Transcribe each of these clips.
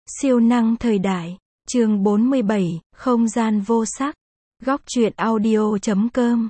Siêu năng thời đại. Chương 47, không gian vô sắc. Góc truyện audio.com.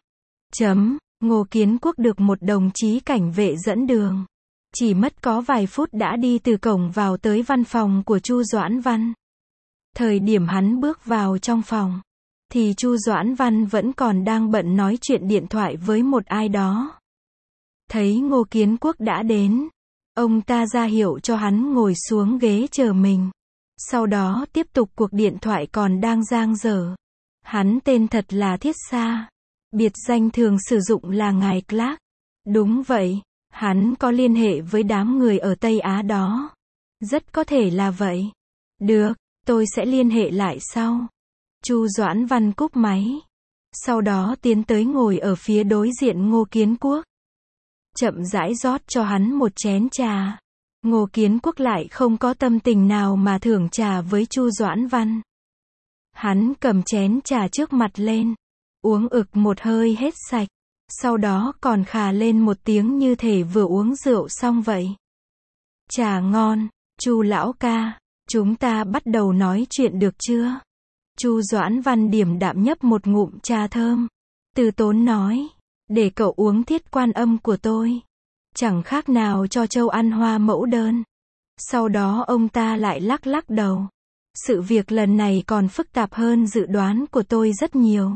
Ngô Kiến Quốc được một đồng chí cảnh vệ dẫn đường. Chỉ mất có vài phút đã đi từ cổng vào tới văn phòng của Chu Doãn Văn. Thời điểm hắn bước vào trong phòng, thì Chu Doãn Văn vẫn còn đang bận nói chuyện điện thoại với một ai đó. Thấy Ngô Kiến Quốc đã đến, ông ta ra hiệu cho hắn ngồi xuống ghế chờ mình. Sau đó tiếp tục cuộc điện thoại còn đang dang dở. Hắn tên thật là Thiết Sa. Biệt danh thường sử dụng là Ngài Clark. Đúng vậy, hắn có liên hệ với đám người ở Tây Á đó. Rất có thể là vậy. Được, tôi sẽ liên hệ lại sau. Chu Doãn Văn cúp máy. Sau đó tiến tới ngồi ở phía đối diện Ngô Kiến Quốc. Chậm rãi rót cho hắn một chén trà. Ngô Kiến Quốc lại không có tâm tình nào mà thưởng trà với Chu Doãn Văn. Hắn cầm chén trà trước mặt lên, uống ực một hơi hết sạch, sau đó còn khà lên một tiếng như thể vừa uống rượu xong vậy. Trà ngon, Chu lão ca, chúng ta bắt đầu nói chuyện được chưa? Chu Doãn Văn điềm đạm nhấp một ngụm trà thơm, từ tốn nói, để cậu uống Thiết Quan Âm của tôi. Chẳng khác nào cho trâu ăn hoa mẫu đơn. Sau đó ông ta lại lắc lắc đầu. Sự việc lần này còn phức tạp hơn dự đoán của tôi rất nhiều.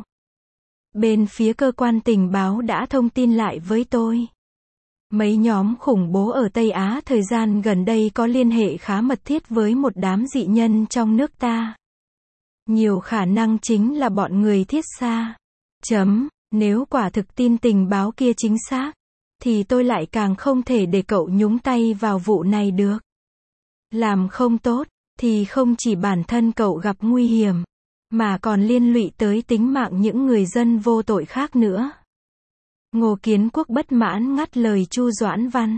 Bên phía cơ quan tình báo đã thông tin lại với tôi. Mấy nhóm khủng bố ở Tây Á thời gian gần đây có liên hệ khá mật thiết với một đám dị nhân trong nước ta. Nhiều khả năng chính là bọn người Thiết Sa. Nếu quả thực tin tình báo kia chính xác, thì tôi lại càng không thể để cậu nhúng tay vào vụ này được. Làm không tốt, thì không chỉ bản thân cậu gặp nguy hiểm, mà còn liên lụy tới tính mạng những người dân vô tội khác nữa. Ngô Kiến Quốc bất mãn ngắt lời Chu Doãn Văn.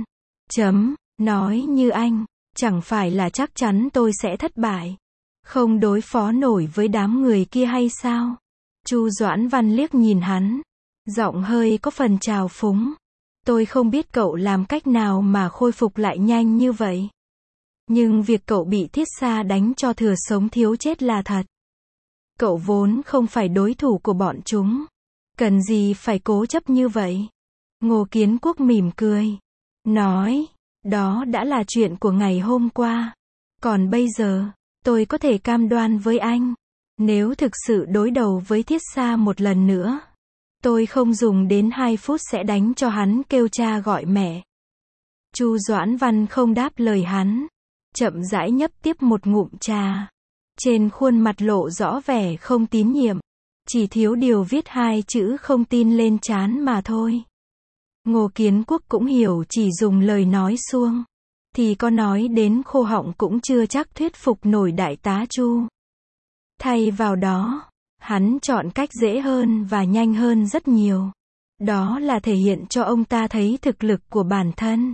Nói như anh, chẳng phải là chắc chắn tôi sẽ thất bại, không đối phó nổi với đám người kia hay sao? Chu Doãn Văn liếc nhìn hắn, giọng hơi có phần trào phúng. Tôi không biết cậu làm cách nào mà khôi phục lại nhanh như vậy. Nhưng việc cậu bị Thiết Sa đánh cho thừa sống thiếu chết là thật. Cậu vốn không phải đối thủ của bọn chúng. Cần gì phải cố chấp như vậy? Ngô Kiến Quốc mỉm cười. Nói, đó đã là chuyện của ngày hôm qua. Còn bây giờ, tôi có thể cam đoan với anh. Nếu thực sự đối đầu với Thiết Sa một lần nữa, tôi không dùng đến 2 phút sẽ đánh cho hắn kêu cha gọi mẹ. Chu Doãn Văn không đáp lời hắn, chậm rãi nhấp tiếp một ngụm trà. Trên khuôn mặt lộ rõ vẻ không tín nhiệm, chỉ thiếu điều viết 2 chữ không tin lên trán mà thôi. Ngô Kiến Quốc cũng hiểu chỉ dùng lời nói suông, thì có nói đến khô họng cũng chưa chắc thuyết phục nổi đại tá Chu. Thay vào đó, hắn chọn cách dễ hơn và nhanh hơn rất nhiều. Đó là thể hiện cho ông ta thấy thực lực của bản thân.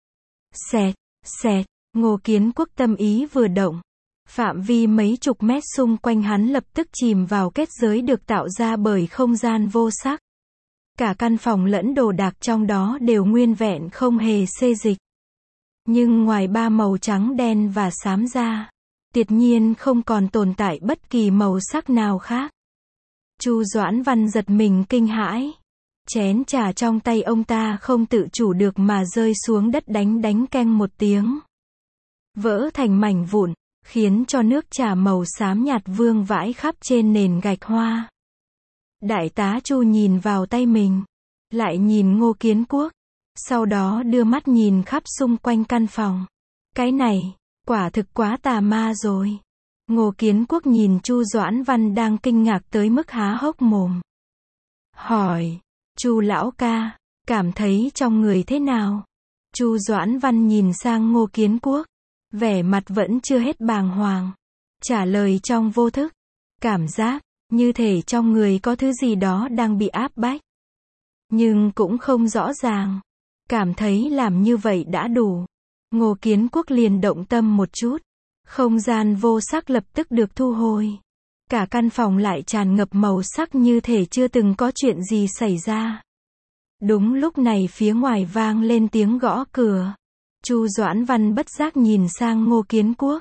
Xẹt, Ngô Kiến Quốc tâm ý vừa động. Phạm vi mấy chục mét xung quanh hắn lập tức chìm vào kết giới được tạo ra bởi không gian vô sắc. Cả căn phòng lẫn đồ đạc trong đó đều nguyên vẹn không hề xê dịch. Nhưng ngoài 3 màu trắng đen và xám ra, tuyệt nhiên không còn tồn tại bất kỳ màu sắc nào khác. Chu Doãn Văn giật mình kinh hãi. Chén trà trong tay ông ta không tự chủ được mà rơi xuống đất đánh keng một tiếng. Vỡ thành mảnh vụn, khiến cho nước trà màu xám nhạt vương vãi khắp trên nền gạch hoa. Đại tá Chu nhìn vào tay mình, lại nhìn Ngô Kiến Quốc, sau đó đưa mắt nhìn khắp xung quanh căn phòng. Cái này, quả thực quá tà ma rồi. Ngô Kiến Quốc nhìn Chu Doãn Văn đang kinh ngạc tới mức há hốc mồm. Hỏi, Chu lão ca, cảm thấy trong người thế nào? Chu Doãn Văn nhìn sang Ngô Kiến Quốc, vẻ mặt vẫn chưa hết bàng hoàng. Trả lời trong vô thức, cảm giác như thể trong người có thứ gì đó đang bị áp bách. Nhưng cũng không rõ ràng. Cảm thấy làm như vậy đã đủ. Ngô Kiến Quốc liền động tâm một chút. Không gian vô sắc lập tức được thu hồi. Cả căn phòng lại tràn ngập màu sắc như thể chưa từng có chuyện gì xảy ra. Đúng lúc này phía ngoài vang lên tiếng gõ cửa. Chu Doãn Văn bất giác nhìn sang Ngô Kiến Quốc.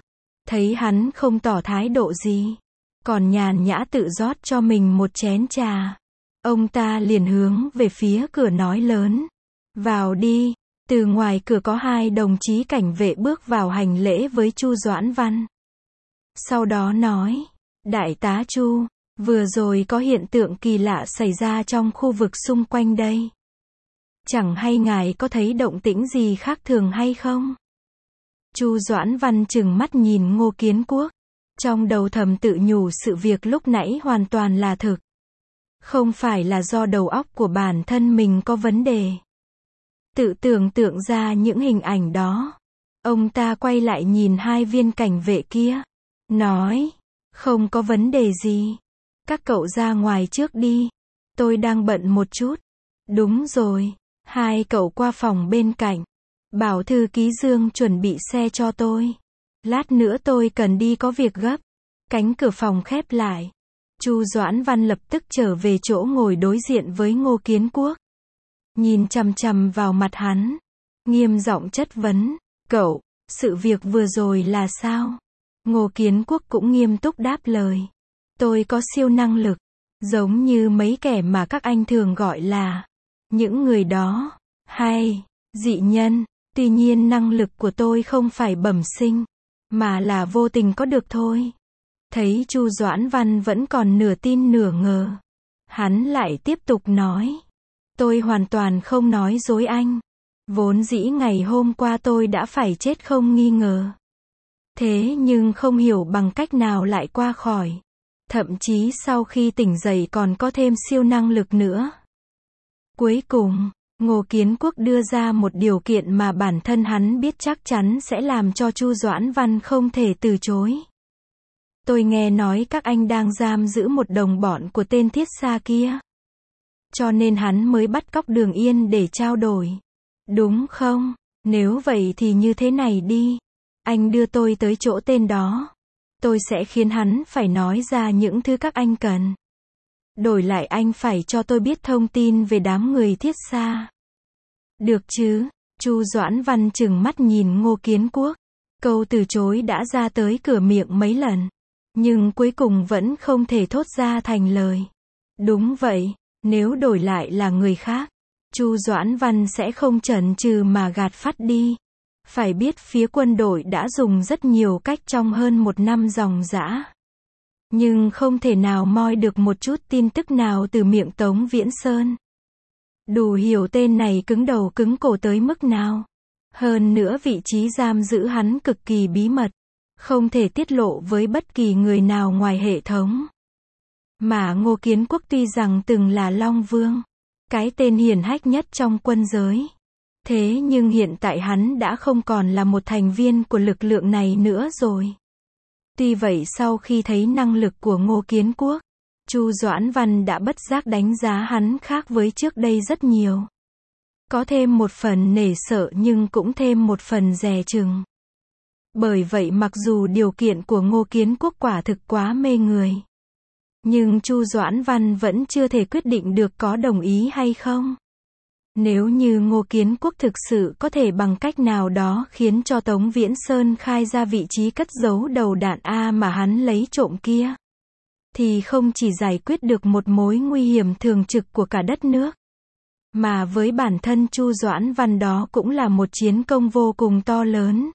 Thấy hắn không tỏ thái độ gì, còn nhàn nhã tự rót cho mình một chén trà. Ông ta liền hướng về phía cửa nói lớn. Vào đi. Từ ngoài cửa có hai đồng chí cảnh vệ bước vào hành lễ với Chu Doãn Văn. Sau đó nói, Đại tá Chu, vừa rồi có hiện tượng kỳ lạ xảy ra trong khu vực xung quanh đây. Chẳng hay ngài có thấy động tĩnh gì khác thường hay không? Chu Doãn Văn trừng mắt nhìn Ngô Kiến Quốc. Trong đầu thầm tự nhủ sự việc lúc nãy hoàn toàn là thực. Không phải là do đầu óc của bản thân mình có vấn đề. Tự tưởng tượng ra những hình ảnh đó. Ông ta quay lại nhìn hai viên cảnh vệ kia. Nói, không có vấn đề gì. Các cậu ra ngoài trước đi. Tôi đang bận một chút. Đúng rồi. Hai cậu qua phòng bên cạnh. Bảo thư ký Dương chuẩn bị xe cho tôi. Lát nữa tôi cần đi có việc gấp. Cánh cửa phòng khép lại. Chu Doãn Văn lập tức trở về chỗ ngồi đối diện với Ngô Kiến Quốc. Nhìn chằm chằm vào mặt hắn. Nghiêm giọng chất vấn. Cậu, sự việc vừa rồi là sao? Ngô Kiến Quốc cũng nghiêm túc đáp lời. Tôi có siêu năng lực. Giống như mấy kẻ mà các anh thường gọi là những người đó. Hay, dị nhân. Tuy nhiên năng lực của tôi không phải bẩm sinh. Mà là vô tình có được thôi. Thấy Chu Doãn Văn vẫn còn nửa tin nửa ngờ. Hắn lại tiếp tục nói. Tôi hoàn toàn không nói dối anh. Vốn dĩ ngày hôm qua tôi đã phải chết không nghi ngờ. Thế nhưng không hiểu bằng cách nào lại qua khỏi. Thậm chí sau khi tỉnh dậy còn có thêm siêu năng lực nữa. Cuối cùng, Ngô Kiến Quốc đưa ra một điều kiện mà bản thân hắn biết chắc chắn sẽ làm cho Chu Doãn Văn không thể từ chối. Tôi nghe nói các anh đang giam giữ một đồng bọn của tên Thiết Sa kia. Cho nên hắn mới bắt cóc Đường Yên để trao đổi. Đúng không? Nếu vậy thì như thế này đi. Anh đưa tôi tới chỗ tên đó. Tôi sẽ khiến hắn phải nói ra những thứ các anh cần. Đổi lại anh phải cho tôi biết thông tin về đám người Thiết Sa. Được chứ? Chu Doãn Văn trừng mắt nhìn Ngô Kiến Quốc. Câu từ chối đã ra tới cửa miệng mấy lần. Nhưng cuối cùng vẫn không thể thốt ra thành lời. Đúng vậy, nếu đổi lại là người khác, Chu Doãn Văn sẽ không chần chừ mà gạt phắt đi. Phải biết phía quân đội đã dùng rất nhiều cách trong hơn một năm ròng rã. Nhưng không thể nào moi được một chút tin tức nào từ miệng Tống Viễn Sơn. Đủ hiểu tên này cứng đầu cứng cổ tới mức nào. Hơn nữa vị trí giam giữ hắn cực kỳ bí mật. Không thể tiết lộ với bất kỳ người nào ngoài hệ thống. Mà Ngô Kiến Quốc tuy rằng từng là Long Vương, cái tên hiển hách nhất trong quân giới. Thế nhưng hiện tại hắn đã không còn là một thành viên của lực lượng này nữa rồi. Tuy vậy sau khi thấy năng lực của Ngô Kiến Quốc, Chu Doãn Văn đã bất giác đánh giá hắn khác với trước đây rất nhiều. Có thêm một phần nể sợ nhưng cũng thêm một phần dè chừng. Bởi vậy mặc dù điều kiện của Ngô Kiến Quốc quả thực quá mê người, nhưng Chu Doãn Văn vẫn chưa thể quyết định được có đồng ý hay không. Nếu như Ngô Kiến Quốc thực sự có thể bằng cách nào đó khiến cho Tống Viễn Sơn khai ra vị trí cất giấu đầu đạn A mà hắn lấy trộm kia, thì không chỉ giải quyết được một mối nguy hiểm thường trực của cả đất nước, mà với bản thân Chu Doãn Văn đó cũng là một chiến công vô cùng to lớn.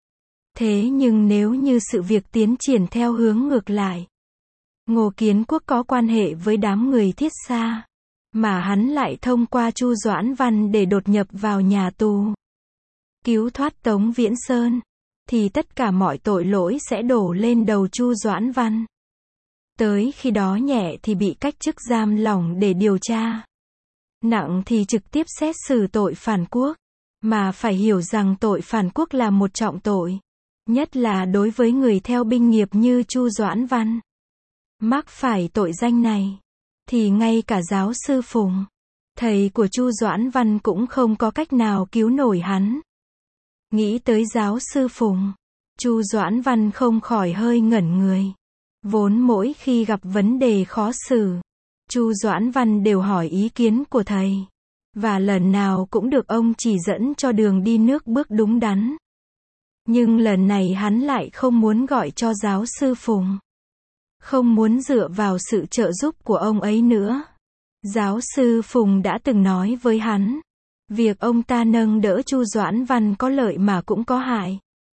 Thế nhưng nếu như sự việc tiến triển theo hướng ngược lại, Ngô Kiến Quốc có quan hệ với đám người Thiết Sa, mà hắn lại thông qua Chu Doãn Văn để đột nhập vào nhà tù, cứu thoát Tống Viễn Sơn, thì tất cả mọi tội lỗi sẽ đổ lên đầu Chu Doãn Văn. Tới khi đó nhẹ thì bị cách chức giam lỏng để điều tra, nặng thì trực tiếp xét xử tội phản quốc. Mà phải hiểu rằng tội phản quốc là một trọng tội, nhất là đối với người theo binh nghiệp như Chu Doãn Văn. Mắc phải tội danh này, thì ngay cả giáo sư Phùng, thầy của Chu Doãn Văn cũng không có cách nào cứu nổi hắn. Nghĩ tới giáo sư Phùng, Chu Doãn Văn không khỏi hơi ngẩn người. Vốn mỗi khi gặp vấn đề khó xử, Chu Doãn Văn đều hỏi ý kiến của thầy. Và lần nào cũng được ông chỉ dẫn cho đường đi nước bước đúng đắn. Nhưng lần này hắn lại không muốn gọi cho giáo sư Phùng. Không muốn dựa vào sự trợ giúp của ông ấy nữa. Giáo sư Phùng đã từng nói với hắn, việc ông ta nâng đỡ Chu Doãn Văn có lợi mà cũng có hại.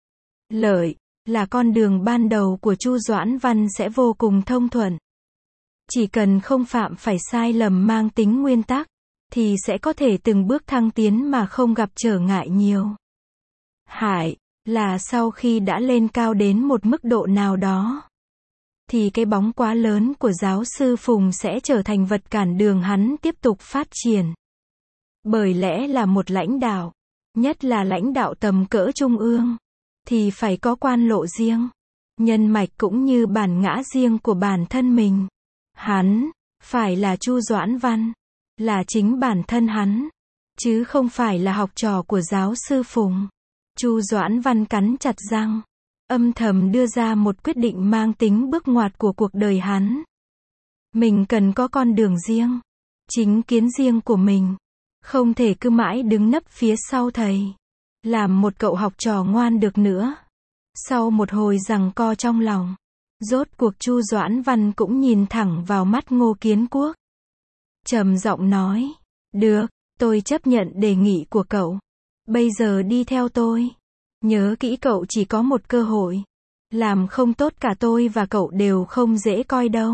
Lợi là con đường ban đầu của Chu Doãn Văn sẽ vô cùng thông thuận. Chỉ cần không phạm phải sai lầm mang tính nguyên tắc, thì sẽ có thể từng bước thăng tiến mà không gặp trở ngại nhiều. Hại là sau khi đã lên cao đến một mức độ nào đó, thì cái bóng quá lớn của giáo sư Phùng sẽ trở thành vật cản đường hắn tiếp tục phát triển. Bởi lẽ là một lãnh đạo, nhất là lãnh đạo tầm cỡ trung ương, thì phải có quan lộ riêng, nhân mạch cũng như bản ngã riêng của bản thân mình. Hắn phải là Chu Doãn Văn, là chính bản thân hắn, chứ không phải là học trò của giáo sư Phùng. Chu Doãn Văn cắn chặt răng, âm thầm đưa ra một quyết định mang tính bước ngoặt của cuộc đời hắn. Mình cần có con đường riêng, chính kiến riêng của mình, không thể cứ mãi đứng nấp phía sau thầy, làm một cậu học trò ngoan được nữa. Sau một hồi giằng co trong lòng, rốt cuộc Chu Doãn Văn cũng nhìn thẳng vào mắt Ngô Kiến Quốc. Trầm giọng nói, được, tôi chấp nhận đề nghị của cậu. Bây giờ đi theo tôi. Nhớ kỹ cậu chỉ có một cơ hội. Làm không tốt cả tôi và cậu đều không dễ coi đâu.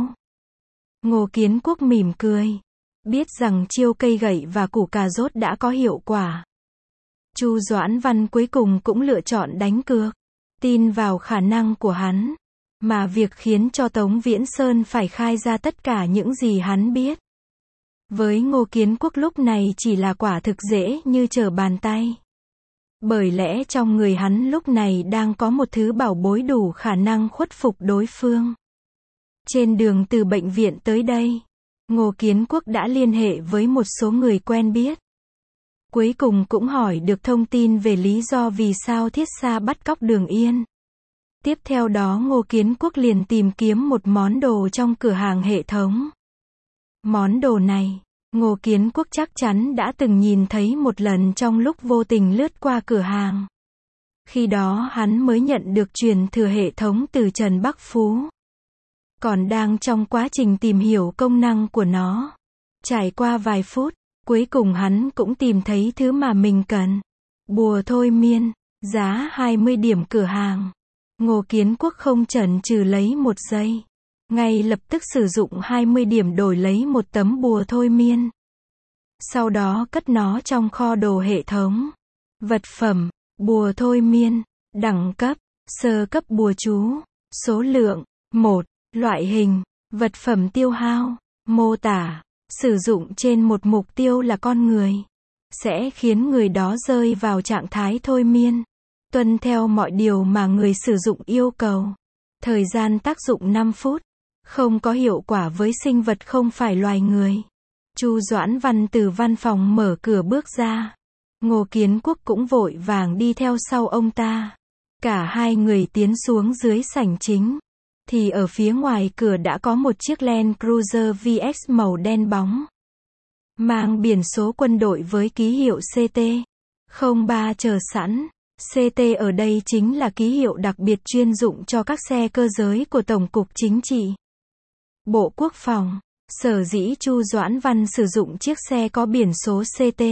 Ngô Kiến Quốc mỉm cười. Biết rằng chiêu cây gậy và củ cà rốt đã có hiệu quả. Chu Doãn Văn cuối cùng cũng lựa chọn đánh cược. Tin vào khả năng của hắn. Mà việc khiến cho Tống Viễn Sơn phải khai ra tất cả những gì hắn biết. Với Ngô Kiến Quốc lúc này chỉ là quả thực dễ như trở bàn tay. Bởi lẽ trong người hắn lúc này đang có một thứ bảo bối đủ khả năng khuất phục đối phương. Trên đường từ bệnh viện tới đây, Ngô Kiến Quốc đã liên hệ với một số người quen biết. Cuối cùng cũng hỏi được thông tin về lý do vì sao Thiết Sa bắt cóc Đường Yên. Tiếp theo đó Ngô Kiến Quốc liền tìm kiếm một món đồ trong cửa hàng hệ thống. Món đồ này, Ngô Kiến Quốc chắc chắn đã từng nhìn thấy một lần trong lúc vô tình lướt qua cửa hàng. Khi đó hắn mới nhận được truyền thừa hệ thống từ Trần Bắc Phú. Còn đang trong quá trình tìm hiểu công năng của nó. Trải qua vài phút, cuối cùng hắn cũng tìm thấy thứ mà mình cần. Bùa thôi miên, giá 20 điểm cửa hàng. Ngô Kiến Quốc không chần chừ lấy một giây. Ngay lập tức sử dụng 20 điểm đổi lấy một tấm bùa thôi miên. Sau đó cất nó trong kho đồ hệ thống. Vật phẩm, bùa thôi miên, đẳng cấp, sơ cấp bùa chú, số lượng, 1, loại hình, vật phẩm tiêu hao, mô tả, sử dụng trên một mục tiêu là con người. Sẽ khiến người đó rơi vào trạng thái thôi miên. Tuân theo mọi điều mà người sử dụng yêu cầu. Thời gian tác dụng 5 phút. Không có hiệu quả với sinh vật không phải loài người. Chu Doãn Văn từ văn phòng mở cửa bước ra. Ngô Kiến Quốc cũng vội vàng đi theo sau ông ta. Cả hai người tiến xuống dưới sảnh chính. Thì ở phía ngoài cửa đã có một chiếc Land Cruiser VX màu đen bóng. Mang biển số quân đội với ký hiệu CT03 chờ sẵn. CT ở đây chính là ký hiệu đặc biệt chuyên dụng cho các xe cơ giới của Tổng cục Chính trị. Bộ Quốc phòng. Sở dĩ Chu Doãn Văn sử dụng chiếc xe có biển số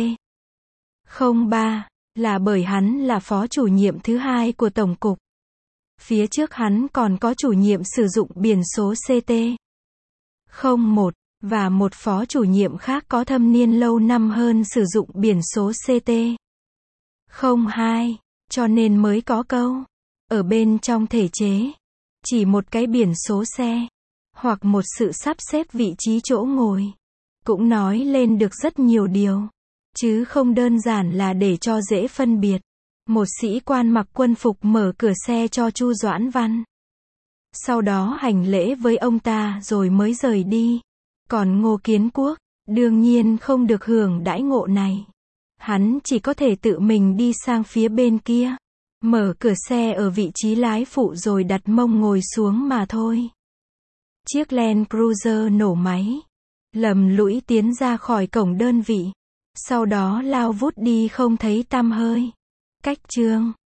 CT03 là bởi hắn là phó chủ nhiệm thứ hai của Tổng cục. Phía trước hắn còn có chủ nhiệm sử dụng biển số CT01 và một phó chủ nhiệm khác có thâm niên lâu năm hơn sử dụng biển số CT02, cho nên mới có câu ở bên trong thể chế chỉ một cái biển số xe hoặc một sự sắp xếp vị trí chỗ ngồi, cũng nói lên được rất nhiều điều, chứ không đơn giản là để cho dễ phân biệt. Một sĩ quan mặc quân phục mở cửa xe cho Chu Doãn Văn. Sau đó hành lễ với ông ta rồi mới rời đi. Còn Ngô Kiến Quốc, đương nhiên không được hưởng đãi ngộ này. Hắn chỉ có thể tự mình đi sang phía bên kia, mở cửa xe ở vị trí lái phụ rồi đặt mông ngồi xuống mà thôi. Chiếc Land Cruiser nổ máy, lầm lũi tiến ra khỏi cổng đơn vị, sau đó lao vút đi không thấy tăm hơi. Cách chương